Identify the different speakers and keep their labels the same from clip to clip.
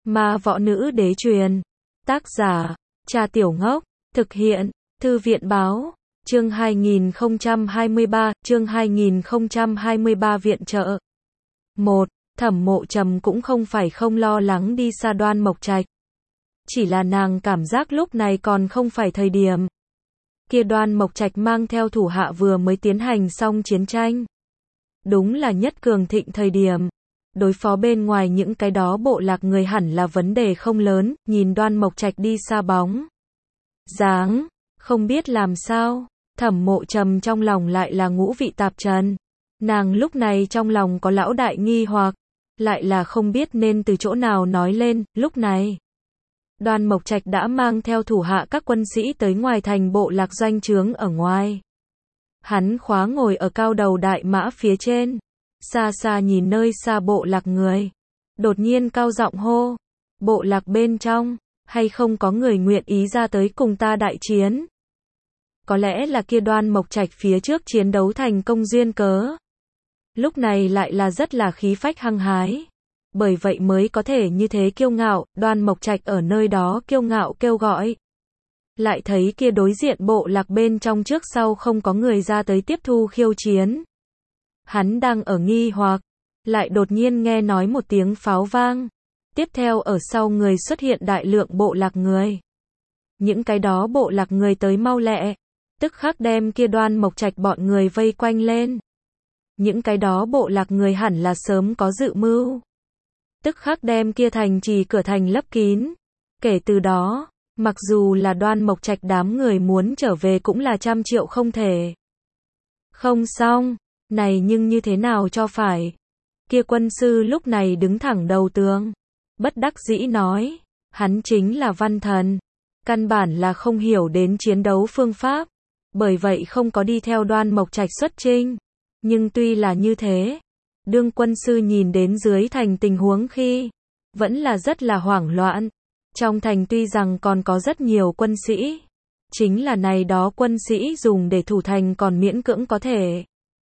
Speaker 1: Ma võ nữ đế truyền. Tác giả, Trà Tiểu Ngốc. Thực hiện, Thư viện báo. Chương 2023 viện trợ. 1. Thẩm Mộ Trầm cũng không phải không lo lắng đi xa Đoan Mộc Trạch. Chỉ là nàng cảm giác lúc này còn không phải thời điểm. Kia Đoan Mộc Trạch mang theo thủ hạ vừa mới tiến hành xong chiến tranh. Đúng là nhất cường thịnh thời điểm. Đối phó bên ngoài những cái đó bộ lạc người hẳn là vấn đề không lớn, nhìn Đoan Mộc Trạch đi xa bóng dáng, không biết làm sao, Thẩm Mộ Trầm trong lòng lại là ngũ vị tạp trần. Nàng lúc này trong lòng có lão đại nghi hoặc, lại là không biết nên từ chỗ nào nói lên. Lúc này, Đoan Mộc Trạch đã mang theo thủ hạ các quân sĩ tới ngoài thành bộ lạc doanh trướng ở ngoài. Hắn khóa ngồi ở cao đầu đại mã phía trên, xa xa nhìn nơi xa bộ lạc người, đột nhiên cao giọng hô: "Bộ lạc bên trong, hay không có người nguyện ý ra tới cùng ta đại chiến?" Có lẽ là kia Đoan Mộc Trạch phía trước chiến đấu thành công duyên cớ. Lúc này lại là rất là khí phách hăng hái. Bởi vậy mới có thể như thế kiêu ngạo. Đoan Mộc Trạch ở nơi đó kiêu ngạo kêu gọi. Lại thấy kia đối diện bộ lạc bên trong trước sau không có người ra tới tiếp thu khiêu chiến. Hắn đang ở nghi hoặc, lại đột nhiên nghe nói một tiếng pháo vang. Tiếp theo ở sau người xuất hiện đại lượng bộ lạc người. Những cái đó bộ lạc người tới mau lẹ, tức khắc đem kia Đoan Mộc Trạch bọn người vây quanh lên. Những cái đó bộ lạc người hẳn là sớm có dự mưu. Tức khắc đem kia thành trì cửa thành lấp kín. Kể từ đó, mặc dù là Đoan Mộc Trạch đám người muốn trở về cũng là 100 triệu không thể. Không xong, này nhưng như thế nào cho phải. Kia quân sư lúc này đứng thẳng đầu tường, bất đắc dĩ nói, hắn chính là văn thần, căn bản là không hiểu đến chiến đấu phương pháp, bởi vậy không có đi theo Đoan Mộc Trạch xuất chinh. Nhưng tuy là như thế, đương quân sư nhìn đến dưới thành tình huống khi, vẫn là rất là hoảng loạn. Trong thành tuy rằng còn có rất nhiều quân sĩ, chính là này đó quân sĩ dùng để thủ thành còn miễn cưỡng có thể.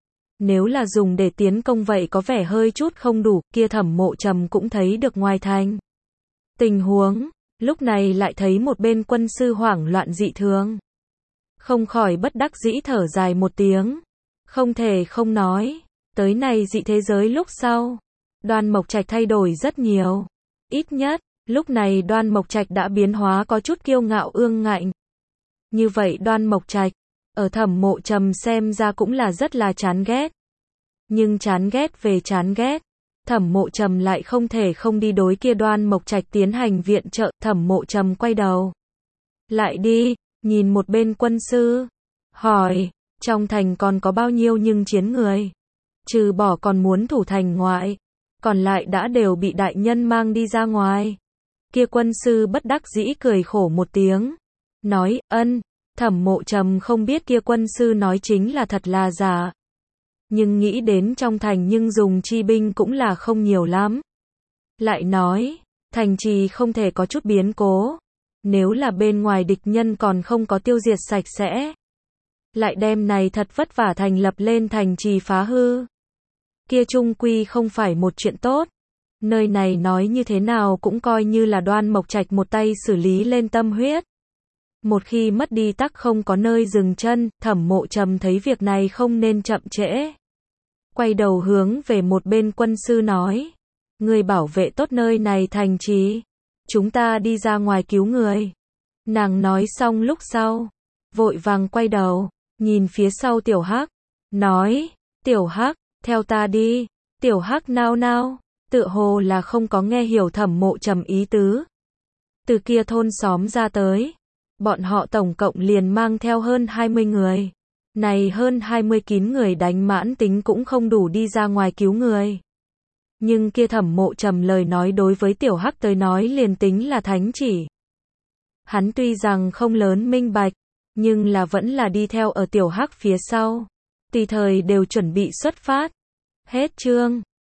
Speaker 1: Nếu là dùng để tiến công vậy có vẻ hơi chút không đủ. Kia Thẩm Mộ Trầm cũng thấy được ngoài thành tình huống, lúc này lại thấy một bên quân sư hoảng loạn dị thường. Không khỏi bất đắc dĩ thở dài một tiếng. Không thể không nói, tới này dị thế giới lúc sau, Đoan Mộc Trạch thay đổi rất nhiều. Ít nhất, lúc này Đoan Mộc Trạch đã biến hóa có chút kiêu ngạo ương ngạnh. Như vậy Đoan Mộc Trạch, ở Thẩm Mộ Trầm xem ra cũng là rất là chán ghét. Nhưng chán ghét về chán ghét, Thẩm Mộ Trầm lại không thể không đi đối kia Đoan Mộc Trạch tiến hành viện trợ. Thẩm Mộ Trầm quay đầu lại đi, nhìn một bên quân sư, hỏi, trong thành còn có bao nhiêu nhưng chiến người? Trừ bỏ còn muốn thủ thành ngoại, còn lại đã đều bị đại nhân mang đi ra ngoài. Kia quân sư bất đắc dĩ cười khổ một tiếng, nói, ân. Thẩm Mộ Trầm không biết kia quân sư nói chính là thật là giả. Nhưng nghĩ đến trong thành nhưng dùng chi binh cũng là không nhiều lắm. Lại nói, thành trì không thể có chút biến cố. Nếu là bên ngoài địch nhân còn không có tiêu diệt sạch sẽ, lại đem này thật vất vả thành lập lên thành trì phá hư, kia chung quy không phải một chuyện tốt. Nơi này nói như thế nào cũng coi như là Đoan Mộc Trạch một tay xử lý lên tâm huyết. Một khi mất đi tắc không có nơi dừng chân. Thẩm Mộ Trầm thấy việc này không nên chậm trễ, quay đầu hướng về một bên quân sư nói, người bảo vệ tốt nơi này thành trì, chúng ta đi ra ngoài cứu người. Nàng nói xong lúc sau, vội vàng quay đầu, nhìn phía sau Tiểu Hắc, nói, Tiểu Hắc, theo ta đi. Tiểu Hắc nao nao, tựa hồ là không có nghe hiểu Thẩm Mộ Trầm ý tứ. Từ kia thôn xóm ra tới, bọn họ tổng cộng liền mang theo hơn 20 người. Này hơn 20 kín người đánh mãn tính cũng không đủ đi ra ngoài cứu người. Nhưng kia Thẩm Mộ Trầm lời nói đối với Tiểu Hắc tới nói liền tính là thánh chỉ. Hắn tuy rằng không lớn minh bạch, nhưng là vẫn là đi theo ở Tiểu Hắc phía sau. Tùy thời đều chuẩn bị xuất phát. Hết chương.